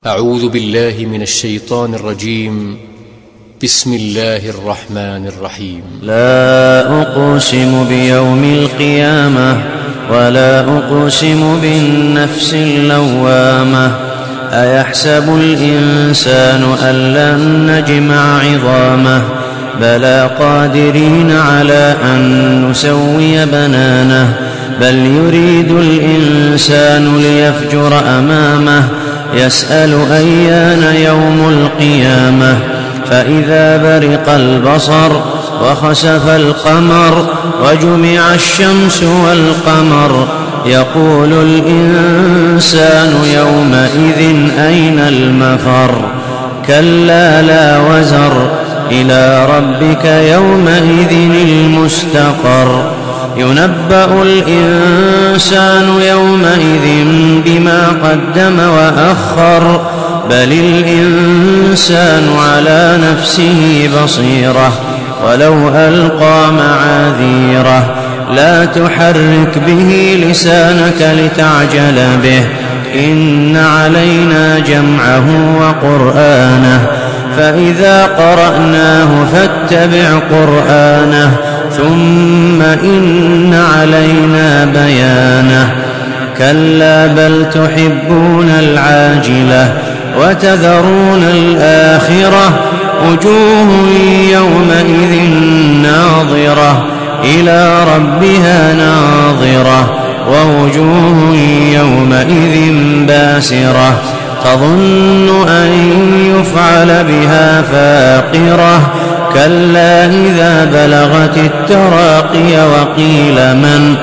أعوذ بالله من الشيطان الرجيم. بسم الله الرحمن الرحيم. لا أقسم بيوم القيامة ولا أقسم بالنفس اللوامة أيحسب الإنسان أن لن نجمع عظامه بلى قادرين على أن نسوي بنانه بل يريد الإنسان ليفجر أمامه يسأل أيان يوم القيامة فإذا برق البصر وخسف القمر وجمع الشمس والقمر يقول الإنسان يومئذ أين المفر كلا لا وزر إلى ربك يومئذ المستقر ينبأ الإنسان يومئذ بما قدم وأخر بل الإنسان على نفسه بصيرة ولو ألقى معاذيره لا تحرك به لسانك لتعجل به إن علينا جمعه وقرآنه فإذا قرأناه فاتبع قرآنه ثم إن علينا بيانه كلا بل تحبون العاجلة وتذرون الآخرة وجوه يومئذ ناظرة إلى ربها ناظرة ووجوه يومئذ باسرة تظن أن يفعل بها فاقرة كلا إذا بلغت التراقي وقيل من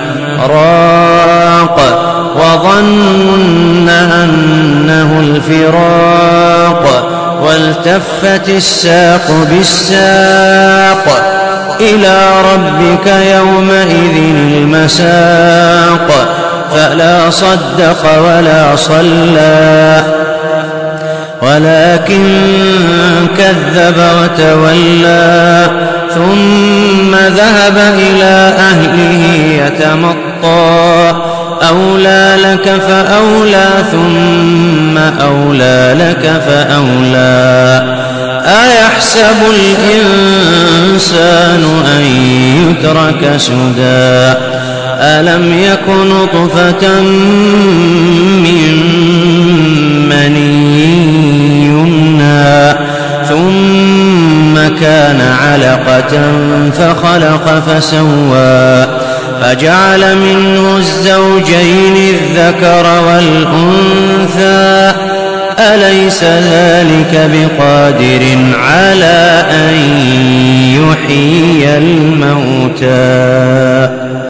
راق وظن أنه الفراق والتفت الساق بالساق إلى ربك يومئذ المساق فلا صدق ولا صلى ولكن كذب وتولى ثم ذهب إلى أهله يتمطى أولى لك فأولى ثم أولى لك فأولى أيحسب الإنسان أن يترك سدى ألم يك نطفة من مني يمنى ثم كان علقة فخلق فسوى فجعل منه الزوجين الذكر والأنثى أليس ذلك بقادر على أن يحيي الموتى